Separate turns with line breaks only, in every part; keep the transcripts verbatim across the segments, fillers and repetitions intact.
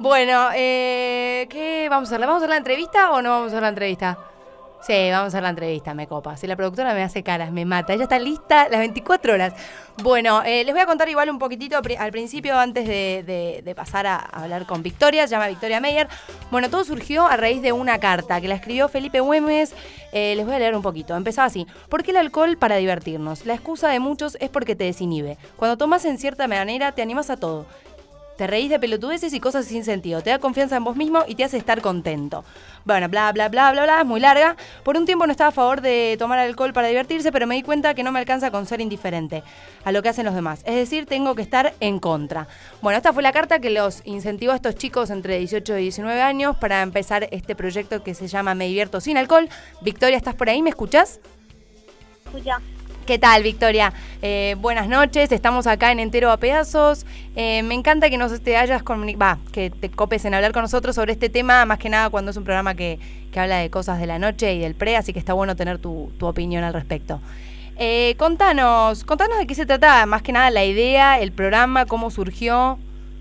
Bueno, eh, ¿qué vamos a hacer? ¿Vamos a hacer la entrevista o no vamos a hacer la entrevista? Sí, vamos a hacer la entrevista, me copa. Si la productora me hace caras, me mata. Ella está lista las veinticuatro horas. Bueno, eh, les voy a contar igual un poquitito al principio, antes de, de, de pasar a, a hablar con Victoria. Se llama Victoria Meyer. Bueno, todo surgió a raíz de una carta que la escribió Felipe Güemes. Eh, les voy a leer un poquito. Empezaba así. ¿Por qué el alcohol? Para divertirnos. La excusa de muchos es porque te desinhibe. Cuando tomas en cierta manera, te animas a todo. Te reís de pelotudeces y cosas sin sentido. Te da confianza en vos mismo y te hace estar contento. Bueno, bla, bla, bla, bla, bla. Es muy larga. Por un tiempo no estaba a favor de tomar alcohol para divertirse, pero me di cuenta que no me alcanza con ser indiferente a lo que hacen los demás. Es decir, tengo que estar en contra. Bueno, esta fue la carta que los incentivó a estos chicos entre dieciocho y diecinueve años para empezar este proyecto que se llama Me Divierto Sin Alcohol. Victoria, ¿estás por ahí? ¿Me escuchás?
Escucha.
¿Qué tal, Victoria? Eh, buenas noches, estamos acá en Entero a Pedazos. Eh, me encanta que nos te hayas comunicado, que te copes en hablar con nosotros sobre este tema, más que nada cuando es un programa que, que habla de cosas de la noche y del pre, así que está bueno tener tu, tu opinión al respecto. Eh, contanos, contanos de qué se trata, más que nada la idea, el programa, cómo surgió.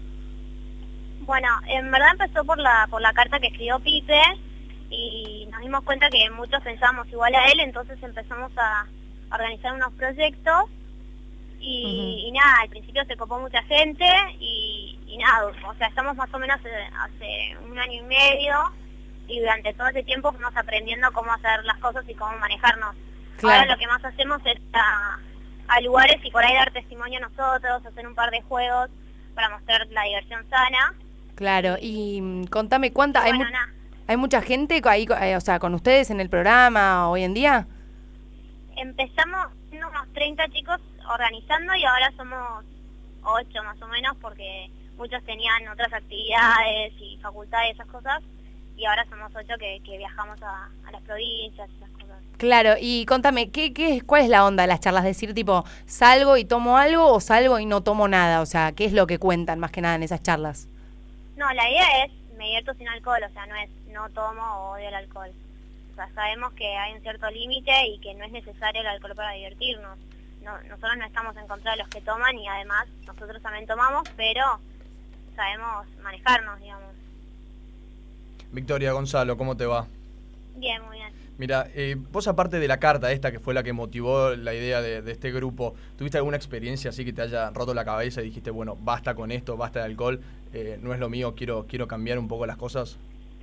Bueno, en verdad empezó por la por la carta que escribió Pipe y nos dimos cuenta que muchos pensábamos igual a él, entonces empezamos a organizar unos proyectos y, uh-huh. y nada, al principio se copó mucha gente y, y nada, o sea, estamos más o menos hace, hace un año y medio y durante todo ese tiempo fuimos aprendiendo cómo hacer las cosas y cómo manejarnos. Claro. Ahora lo que más hacemos es a, a lugares y por ahí dar testimonio a nosotros, hacer un par de juegos para mostrar la diversión sana.
Claro, y, y contame cuánta,
y bueno,
¿hay, mu- ¿hay mucha gente ahí, o sea, con ustedes en el programa hoy en día?
Empezamos unos treinta chicos organizando y ahora somos ocho más o menos porque muchos tenían otras actividades y facultades y esas cosas y ahora somos ocho que, que viajamos a, a las provincias y esas cosas.
Claro, y contame, ¿qué, qué, ¿cuál es la onda de las charlas? Decir tipo, ¿salgo y tomo algo o salgo y no tomo nada? O sea, ¿qué es lo que cuentan más que nada en esas charlas?
No, la idea es me divierto sin alcohol, o sea, no es no tomo o odio el alcohol. O sea, sabemos que hay un cierto límite y que no es necesario el alcohol para divertirnos. No, nosotros no estamos en contra de los que toman y además nosotros también tomamos, pero sabemos manejarnos, digamos.
Victoria, Gonzalo, ¿cómo te va?
Bien, muy bien.
Mira, eh, vos aparte de la carta esta que fue la que motivó la idea de, de este grupo, ¿tuviste alguna experiencia así que te haya roto la cabeza y dijiste, bueno, basta con esto, basta de alcohol, eh, no es lo mío, quiero, quiero cambiar un poco las cosas?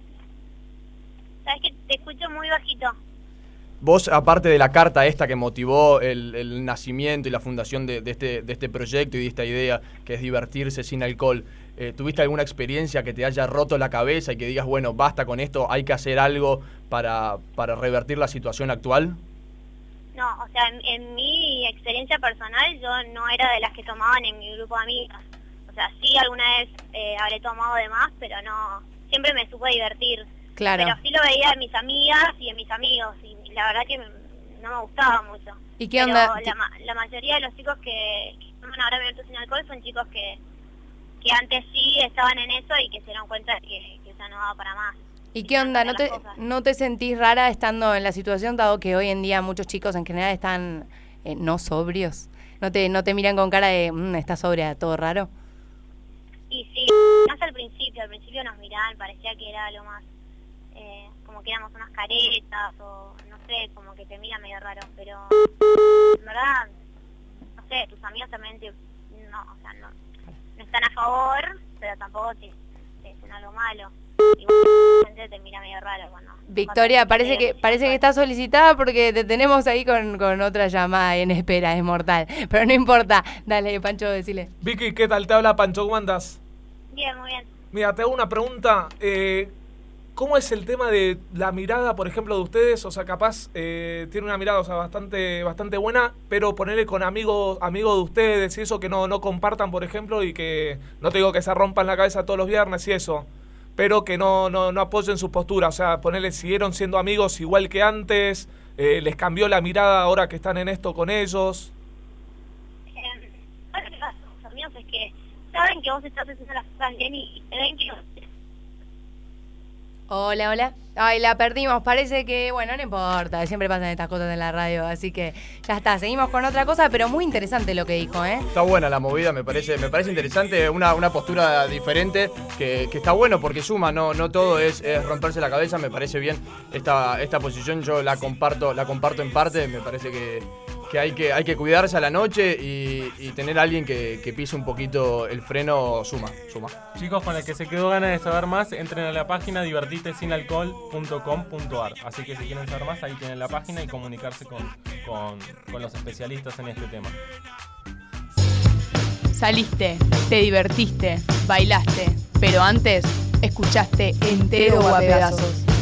Sabes que te escucho muy bajito.
Vos, aparte de la carta esta que motivó el, el nacimiento y la fundación de, de, este, de este proyecto y de esta idea, que es divertirse sin alcohol, eh, ¿tuviste alguna experiencia que te haya roto la cabeza y que digas, bueno, basta con esto, hay que hacer algo para, para revertir la situación actual?
No, o sea, en, en mi experiencia personal yo no era de las que tomaban en mi grupo de amigas. O sea, sí alguna vez eh, habré tomado de más, pero no, siempre me supo divertir.
Claro.
Pero sí lo veía en mis amigas y en mis amigos y la verdad que no me gustaba mucho.
¿Y qué
Pero
onda?
La, la mayoría de los chicos que, que toman ahora Divierto Sin Alcohol son chicos que, que antes sí estaban en eso y que se dieron cuenta que, que ya no daba para más.
¿Y qué onda? ¿No te, ¿No te sentís rara estando en la situación, dado que hoy en día muchos chicos en general están eh, no sobrios? ¿No te, ¿No te miran con cara de, mmm, está sobria, todo raro?
Y sí, más al principio, al principio nos miraban, parecía que era lo más... Eh, como que éramos unas caretas o no sé, como que te mira medio raro, pero en verdad, no sé, tus amigos también te, no, o sea, no, no están a favor, pero tampoco te, te dicen algo malo. Igual la gente te mira medio raro cuando...
Victoria, parece que parece que está solicitada porque te tenemos ahí con, con otra llamada en espera, es mortal, pero no importa. Dale, Pancho, decile.
Vicky, ¿qué tal? Te habla Pancho, ¿cómo andás?
Bien, muy bien.
Mira, te hago una pregunta, eh... ¿cómo es el tema de la mirada, por ejemplo, de ustedes? O sea, capaz eh, tiene una mirada, o sea, bastante bastante buena, pero ponerle con amigos amigos de ustedes y eso que no, no compartan, por ejemplo, y que, no te digo que se rompan la cabeza todos los viernes y eso, pero que no, no, no apoyen su postura. O sea, ponerle, siguieron siendo amigos igual que antes, eh, les cambió la mirada ahora que están en esto con ellos.
Eh, lo que pasa con los amigos es que saben que vos estás haciendo las cosas bien y te ven que...
Hola, hola. Ay, la perdimos. Parece que, bueno, no importa. Siempre pasan estas cosas en la radio. Así que ya está. Seguimos con otra cosa, pero muy interesante lo que dijo, ¿eh?
Está buena la movida, me parece, me parece interesante. Una, una postura diferente que, que está bueno porque suma. No, no todo es, es romperse la cabeza. Me parece bien esta, esta posición. Yo la comparto, la comparto en parte. Me parece que, que, hay, que hay que cuidarse a la noche y, y tener a alguien que, que pise un poquito el freno suma, suma.
Chicos, con el que se quedó ganas de saber más, entren a la página divertite sin alcohol punto com punto ar. Así que si quieren saber más, ahí tienen la página y comunicarse con, con, con los especialistas en este tema.
Saliste, te divertiste, bailaste, pero antes escuchaste entero o a pedazos.